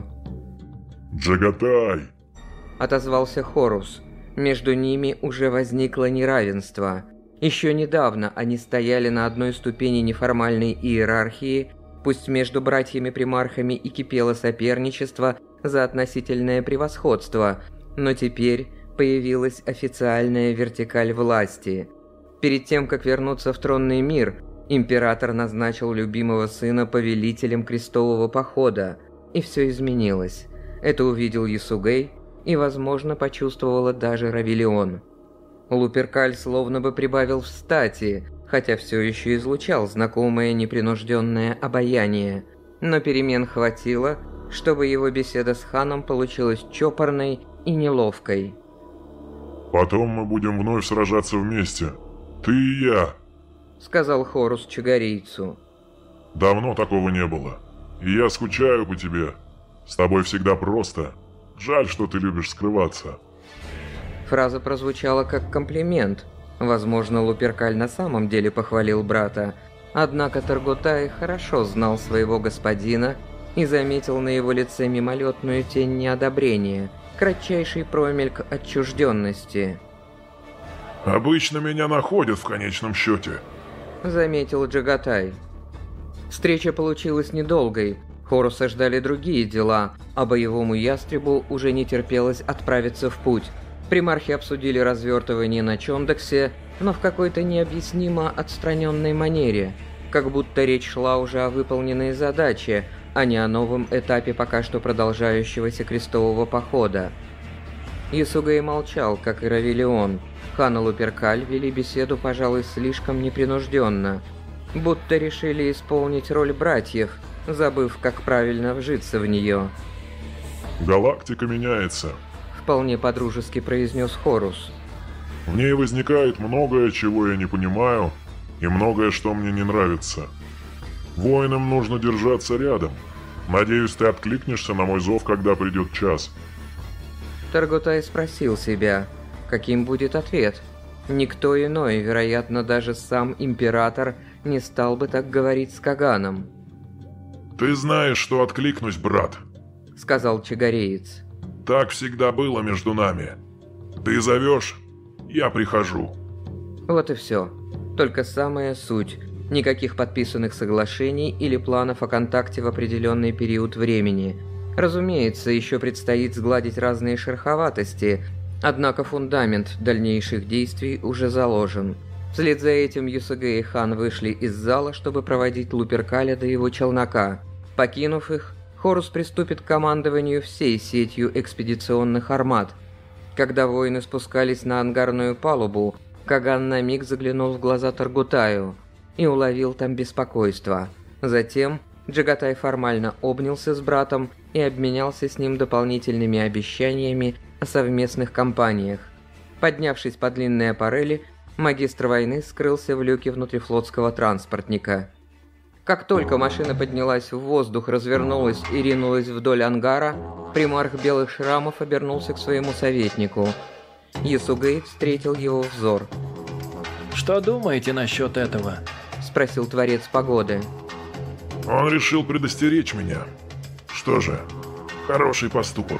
S2: «Джагатай!»
S1: – отозвался Хорус. Между ними уже возникло неравенство. Еще недавно они стояли на одной ступени неформальной иерархии, пусть между братьями-примархами и кипело соперничество за относительное превосходство, но теперь появилась официальная вертикаль власти. Перед тем, как вернуться в тронный мир, император назначил любимого сына повелителем крестового похода, и все изменилось. Это увидел Ясугей, и, возможно, почувствовала даже Равиллион. Луперкаль словно бы прибавил в стати, хотя все еще излучал знакомое непринужденное обаяние, но перемен хватило, чтобы его беседа с ханом получилась чопорной и неловкой.
S2: «Потом мы будем вновь сражаться вместе. Ты и я»,
S1: — сказал Хорус чагарийцу.
S2: «Давно такого не было. И я скучаю по тебе. С тобой всегда просто. Жаль, что ты любишь скрываться».
S1: Фраза прозвучала как комплимент. Возможно, Луперкаль на самом деле похвалил брата. Однако Таргутай хорошо знал своего господина и заметил на его лице мимолетную тень неодобрения, кратчайший промельк отчужденности.
S3: «Обычно меня находят в конечном счете»,
S1: — заметил Джагатай. Встреча получилась недолгой. Хоруса ждали другие дела, а боевому ястребу уже не терпелось отправиться в путь. Примархи обсудили развертывание на Чондаксе, но в какой-то необъяснимо отстраненной манере, как будто речь шла уже о выполненной задаче, а не о новом этапе пока что продолжающегося крестового похода. Ясугей молчал, как и Равиллион. Хан и Луперкаль вели беседу, пожалуй, слишком непринужденно, будто решили исполнить роль братьев, забыв, как правильно вжиться в нее.
S2: «Галактика меняется»,
S1: — вполне подружески произнес Хорус.
S2: «В ней возникает многое, чего я не понимаю, и многое, что мне не нравится. Воинам нужно держаться рядом. Надеюсь, ты откликнешься на мой зов, когда придет час».
S1: Таргутай спросил себя, каким будет ответ. Никто иной, вероятно, даже сам император, не стал бы так говорить с Каганом.
S3: «Ты знаешь, что откликнусь, брат»,
S1: — сказал чагареец.
S3: «Так всегда было между нами. Ты зовешь, я прихожу».
S1: Вот и все. Только самая суть. Никаких подписанных соглашений или планов о контакте в определенный период времени. Разумеется, еще предстоит сгладить разные шероховатости, однако фундамент дальнейших действий уже заложен. Вслед за этим Ясугей и хан вышли из зала, чтобы проводить Луперкаля до его челнока. Покинув их, Хорус приступит к командованию всей сетью экспедиционных армат. Когда воины спускались на ангарную палубу, Каган на миг заглянул в глаза Таргутаю и уловил там беспокойство. Затем Джагатай формально обнялся с братом и обменялся с ним дополнительными обещаниями о совместных кампаниях. Поднявшись по длинной аппарели, магистр войны скрылся в люке внутрифлотского транспортника. Как только машина поднялась в воздух, развернулась и ринулась вдоль ангара, примарх Белых Шрамов обернулся к своему советнику. Ясугей встретил его взор.
S4: «Что думаете насчет этого?»
S1: – спросил Творец Погоды.
S3: Он решил предостеречь меня. Что же, хороший поступок.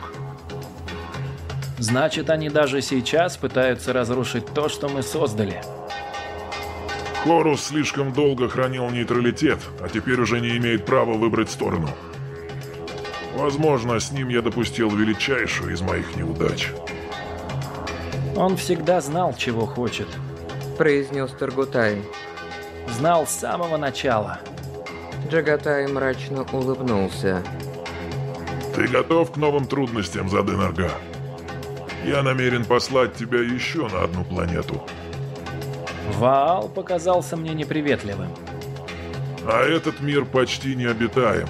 S4: Значит, они даже сейчас пытаются разрушить то, что мы создали.
S3: Хорус слишком долго хранил нейтралитет, а теперь уже не имеет права выбрать сторону. Возможно, с ним я допустил величайшую из моих неудач.
S4: Он всегда знал, чего хочет.
S1: Произнес Таргутай.
S4: Знал с самого начала.
S1: Джагатай мрачно улыбнулся.
S3: Ты готов к новым трудностям, Заденарга? Я намерен послать тебя еще на одну планету.
S4: Ваал показался мне неприветливым.
S3: А этот мир почти необитаем.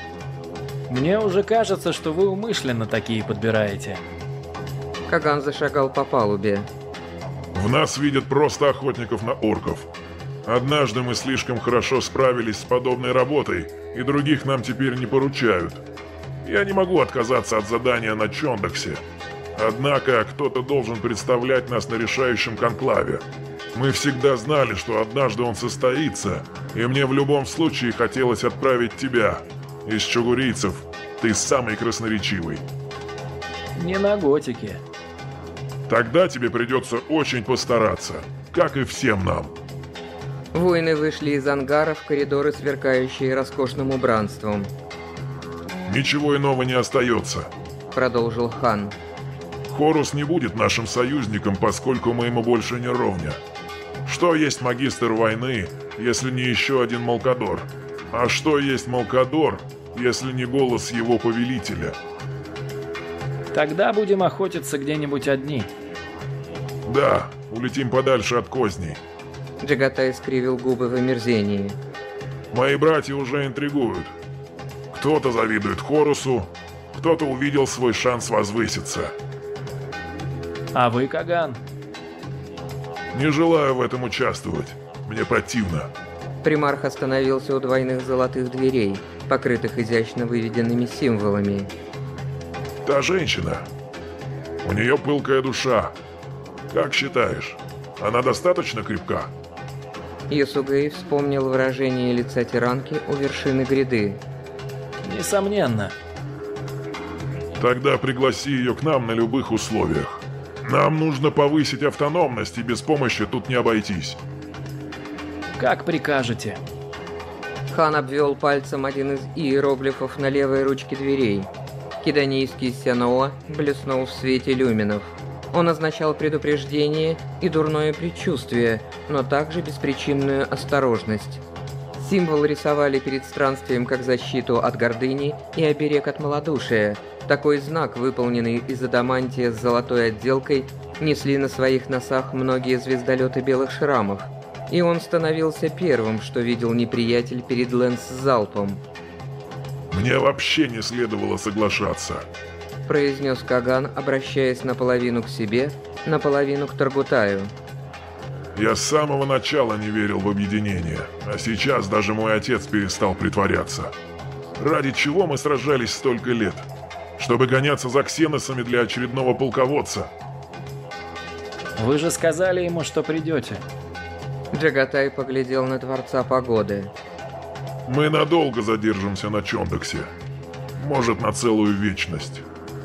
S4: Мне уже кажется, что вы умышленно такие подбираете.
S1: Каган зашагал по палубе.
S3: В нас видят просто охотников на орков. Однажды мы слишком хорошо справились с подобной работой, и других нам теперь не поручают. Я не могу отказаться от задания на Чондаксе. Однако кто-то должен представлять нас на решающем конклаве. Мы всегда знали, что однажды он состоится, и мне в любом случае хотелось отправить тебя. Из чугурийцев ты самый красноречивый.
S4: Не на готике.
S3: Тогда тебе придется очень постараться, как и всем нам.
S1: Воины вышли из ангара в коридоры, сверкающие роскошным убранством.
S3: Ничего иного не остается.
S1: Продолжил хан.
S3: Хорус не будет нашим союзником, поскольку мы ему больше не ровня. Что есть магистр войны, если не еще один Малкадор? А что есть Малкадор, если не голос его повелителя?
S4: Тогда будем охотиться где-нибудь одни.
S3: Да, улетим подальше от козней.
S1: Джагатай скривил губы в омерзении.
S3: Мои братья уже интригуют. Кто-то завидует Хорусу, кто-то увидел свой шанс возвыситься.
S4: А вы, Каган?
S3: Не желаю в этом участвовать. Мне противно.
S1: Примарх остановился у двойных золотых дверей, покрытых изящно выведенными символами.
S3: Та женщина. У нее пылкая душа. Как считаешь, она достаточно крепка?
S1: Ясугей вспомнил выражение лица тиранки у вершины гряды.
S4: Несомненно.
S3: Тогда пригласи ее к нам на любых условиях. Нам нужно повысить автономность, и без помощи тут не обойтись.
S4: Как прикажете.
S1: Хан обвел пальцем один из иероглифов на левой ручке дверей. Киданийский Сяноа блеснул в свете люминов. Он означал предупреждение и дурное предчувствие, но также беспричинную осторожность. Символ рисовали перед странствием как защиту от гордыни и оберег от малодушия. Такой знак, выполненный из адамантия с золотой отделкой, несли на своих носах многие звездолеты белых шрамов. И он становился первым, что видел неприятель перед лэнс-залпом.
S3: «Мне вообще не следовало соглашаться»,
S1: — произнес Каган, обращаясь наполовину к себе, наполовину к Таргутаю.
S3: «Я с самого начала не верил в объединение, а сейчас даже мой отец перестал притворяться. Ради чего мы сражались столько лет? Чтобы гоняться за ксеносами для очередного полководца?»
S4: Вы же сказали ему, что придете.
S1: Джагатай поглядел на Творца Погоды.
S3: «Мы надолго задержимся на Чондаксе. Может, на целую вечность».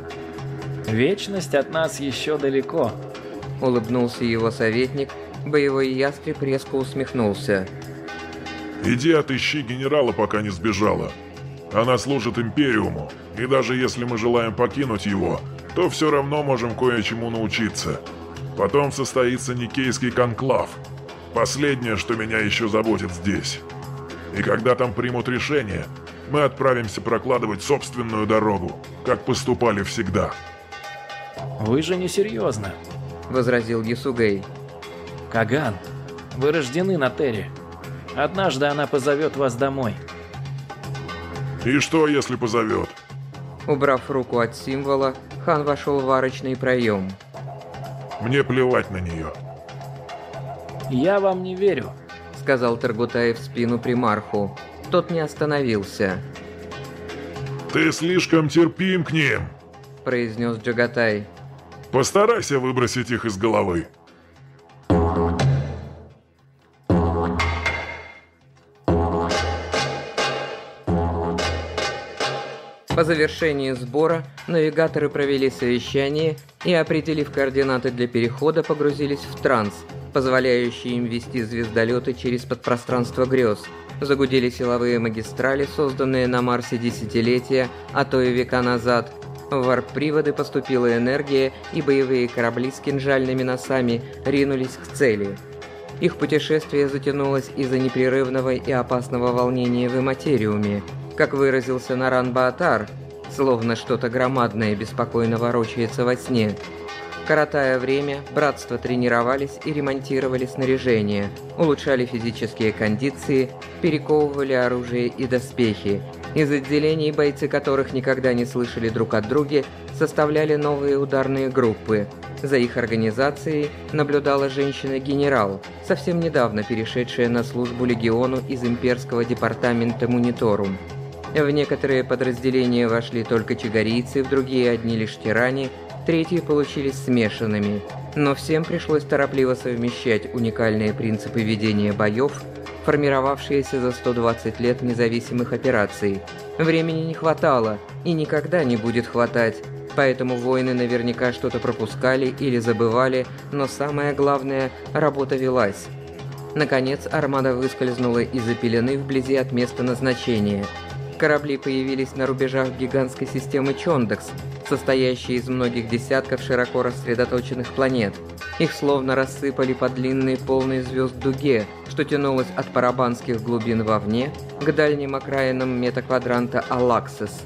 S4: Вечность от нас еще далеко.
S1: Улыбнулся его советник, боевой ястреб резко усмехнулся.
S3: «Иди отыщи генерала, пока не сбежала. Она служит Империуму, и даже если мы желаем покинуть его, то все равно можем кое-чему научиться. Потом состоится Никейский конклав. Последнее, что меня еще заботит здесь. И когда там примут решение, мы отправимся прокладывать собственную дорогу, как поступали всегда».
S4: Вы же не серьезно.
S1: Возразил Ясугей.
S4: Каган, вы рождены на Терре. Однажды она позовет вас домой.
S3: «И что, если позовет?»
S1: Убрав руку от символа, хан вошел в арочный проем.
S3: «Мне плевать на нее».
S4: Я вам не верю,
S1: сказал Таргутай в спину примарху. Тот не остановился.
S3: «Ты слишком терпим к ним»,
S1: произнес Джагатай.
S3: «Постарайся выбросить их из головы».
S1: По завершении сбора навигаторы провели совещание и, определив координаты для перехода, погрузились в транс, позволяющий им вести звездолеты через подпространство грез. Загудели силовые магистрали, созданные на Марсе десятилетия, а то и века назад. В варп-приводы поступила энергия, и боевые корабли с кинжальными носами ринулись к цели. Их путешествие затянулось из-за непрерывного и опасного волнения в имматериуме. Как выразился Наран Баатар, словно что-то громадное беспокойно ворочается во сне. Коротая время, братства тренировались и ремонтировали снаряжение, улучшали физические кондиции, перековывали оружие и доспехи. Из отделений, бойцы которых никогда не слышали друг от друга, составляли новые ударные группы. За их организацией наблюдала женщина-генерал, совсем недавно перешедшая на службу легиону из имперского департамента Мониторум. В некоторые подразделения вошли только чигарийцы, в другие одни лишь тиране, третьи получились смешанными. Но всем пришлось торопливо совмещать уникальные принципы ведения боев, формировавшиеся за сто двадцать лет независимых операций. Времени не хватало и никогда не будет хватать, поэтому воины наверняка что-то пропускали или забывали, но самое главное, работа велась. Наконец, армада выскользнула из-за пелены вблизи от места назначения. Корабли появились на рубежах гигантской системы Чондекс, состоящей из многих десятков широко рассредоточенных планет. Их словно рассыпали по длинной полной звезд дуге, что тянулась от парабанских глубин вовне к дальним окраинам метаквадранта Алаксис.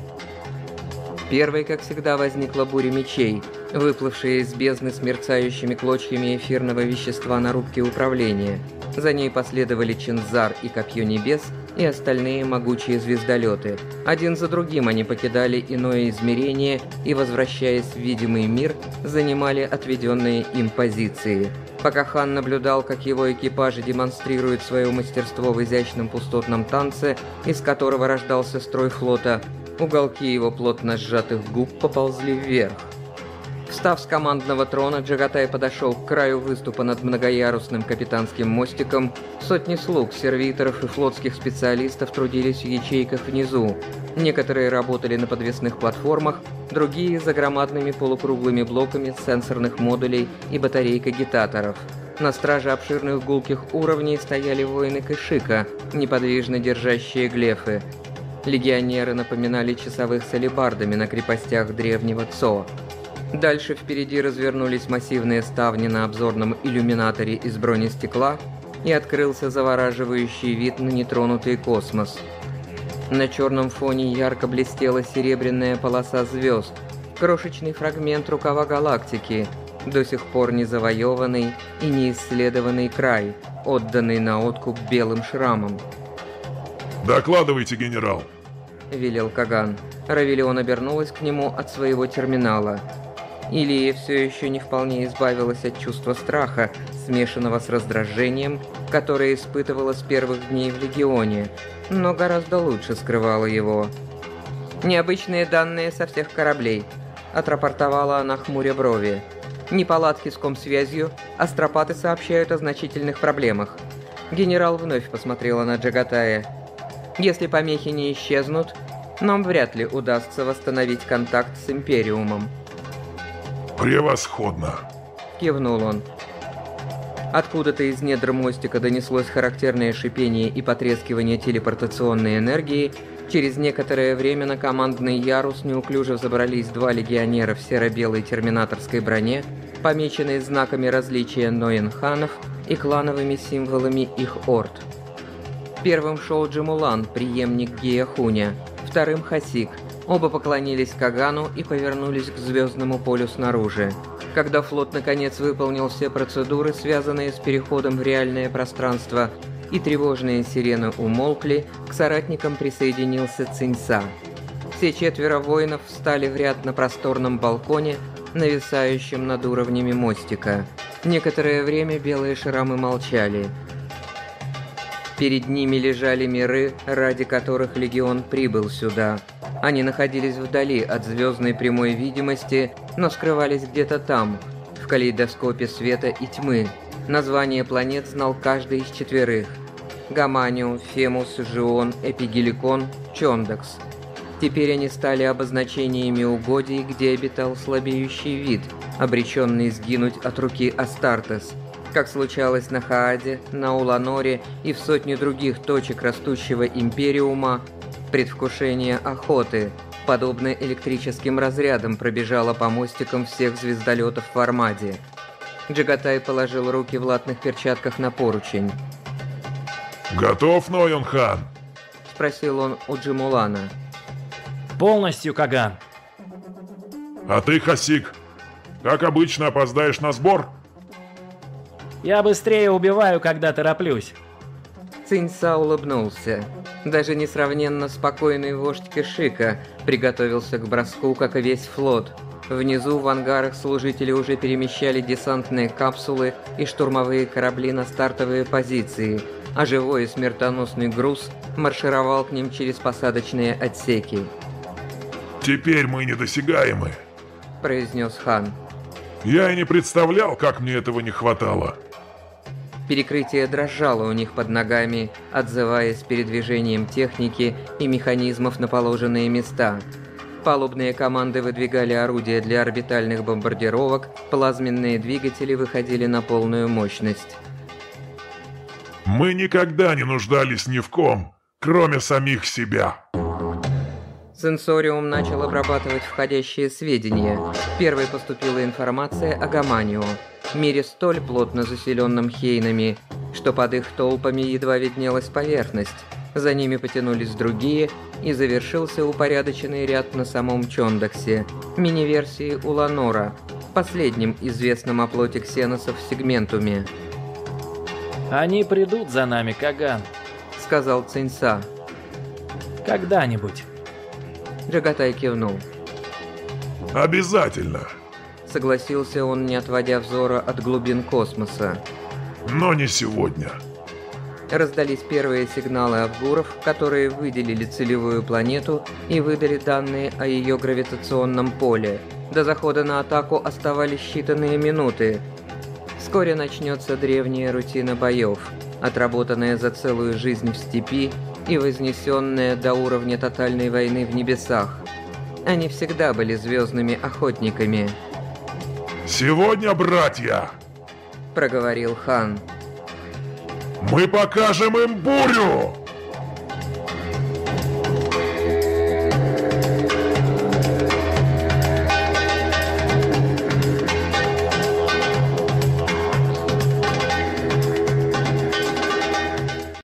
S1: Первой, как всегда, возникла буря мечей, выплывшая из бездны с мерцающими клочьями эфирного вещества на рубке управления. За ней последовали Чинзар и Копье Небес, и остальные могучие звездолеты. Один за другим они покидали иное измерение и, возвращаясь в видимый мир, занимали отведенные им позиции. Пока Хан наблюдал, как его экипажи демонстрируют свое мастерство в изящном пустотном танце, из которого рождался строй флота, уголки его плотно сжатых губ поползли вверх. Встав с командного трона, Джагатай подошел к краю выступа над многоярусным капитанским мостиком. Сотни слуг, сервиторов и флотских специалистов трудились в ячейках внизу. Некоторые работали на подвесных платформах, другие за громадными полукруглыми блоками сенсорных модулей и батарейк-агитаторов. На страже обширных гулких уровней стояли воины Кышика, неподвижно держащие глефы. Легионеры напоминали часовых с алебардами на крепостях древнего Цо. Дальше впереди развернулись массивные ставни на обзорном иллюминаторе из бронестекла, и открылся завораживающий вид на нетронутый космос. На черном фоне ярко блестела серебряная полоса звезд, крошечный фрагмент рукава галактики, до сих пор не завоеванный и не исследованный край, отданный на откуп белым шрамом.
S3: «Докладывайте, генерал!»
S1: — велел Каган. Равелион обернулась к нему от своего терминала. Илия все еще не вполне избавилась от чувства страха, смешанного с раздражением, которое испытывала с первых дней в Легионе, но гораздо лучше скрывала его. «Необычные данные со всех кораблей», — отрапортовала она, хмуря брови. «Неполадки с комсвязью, астропаты сообщают о значительных проблемах». Генерал вновь посмотрела на Джагатая. «Если помехи не исчезнут, нам вряд ли удастся восстановить контакт с Империумом».
S3: «Превосходно!»
S1: — кивнул он. Откуда-то из недр мостика донеслось характерное шипение и потрескивание телепортационной энергии. Через некоторое время на командный ярус неуклюже взобрались два легионера в серо-белой терминаторской броне, помеченные знаками различия Ноенханов и клановыми символами их орд. Первым шел Джимулан, преемник Геяхуня, вторым Хасик. Оба поклонились Кагану и повернулись к звездному полю снаружи. Когда флот наконец выполнил все процедуры, связанные с переходом в реальное пространство, и тревожные сирены умолкли, к соратникам присоединился Циньса. Все четверо воинов встали в ряд на просторном балконе, нависающем над уровнями мостика. Некоторое время белые шрамы молчали. Перед ними лежали миры, ради которых Легион прибыл сюда. Они находились вдали от звездной прямой видимости, но скрывались где-то там, в калейдоскопе света и тьмы. Название планет знал каждый из четверых. Гаманиум, Фемус, Жион, Эпигеликон, Чондекс. Теперь они стали обозначениями угодий, где обитал слабеющий вид, обреченный сгинуть от руки Астартес, как случалось на Хааде, на Уланоре и в сотне других точек растущего Империума. Предвкушение охоты, подобно электрическим разрядам, пробежало по мостикам всех звездолетов в Армаде. Джагатай положил руки в латных перчатках на поручень.
S3: «Готов, Нойон-хан?»
S1: — спросил он у Джимулана.
S4: «Полностью, Каган».
S3: «А ты, Хасик, как обычно опоздаешь на сбор?»
S4: «Я быстрее убиваю, когда тороплюсь».
S1: Циньса улыбнулся. Даже несравненно спокойный вождь Кешика приготовился к броску, как и весь флот. Внизу в ангарах служители уже перемещали десантные капсулы и штурмовые корабли на стартовые позиции, а живой и смертоносный груз маршировал к ним через посадочные отсеки.
S3: «Теперь мы недосягаемы»,
S1: — произнес хан.
S3: «Я и не представлял, как мне этого не хватало».
S1: Перекрытие дрожало у них под ногами, отзываясь передвижением техники и механизмов на положенные места. Палубные команды выдвигали орудия для орбитальных бомбардировок, плазменные двигатели выходили на полную мощность.
S3: «Мы никогда не нуждались ни в ком, кроме самих себя».
S1: Сенсориум начал обрабатывать входящие сведения. Первой поступила информация о Гаманио, мире столь плотно заселенном хейнами, что под их толпами едва виднелась поверхность. За ними потянулись другие, и завершился упорядоченный ряд на самом Чондаксе, мини-версии Уланора, последнем известном оплоте ксеносов в Сегментуме.
S4: «Они придут за нами, Каган»,
S1: — сказал Циньса.
S4: «Когда-нибудь».
S1: Джагатай кивнул.
S3: «Обязательно»,
S1: — согласился он, не отводя взора от глубин космоса.
S3: «Но не сегодня».
S1: Раздались первые сигналы авгуров, которые выделили целевую планету и выдали данные о ее гравитационном поле. До захода на атаку оставались считанные минуты. Вскоре начнется древняя рутина боев, отработанная за целую жизнь в степи и вознесенная до уровня тотальной войны в небесах. Они всегда были звездными охотниками.
S3: «Сегодня, братья!» –
S1: проговорил хан.
S3: «Мы покажем им бурю!»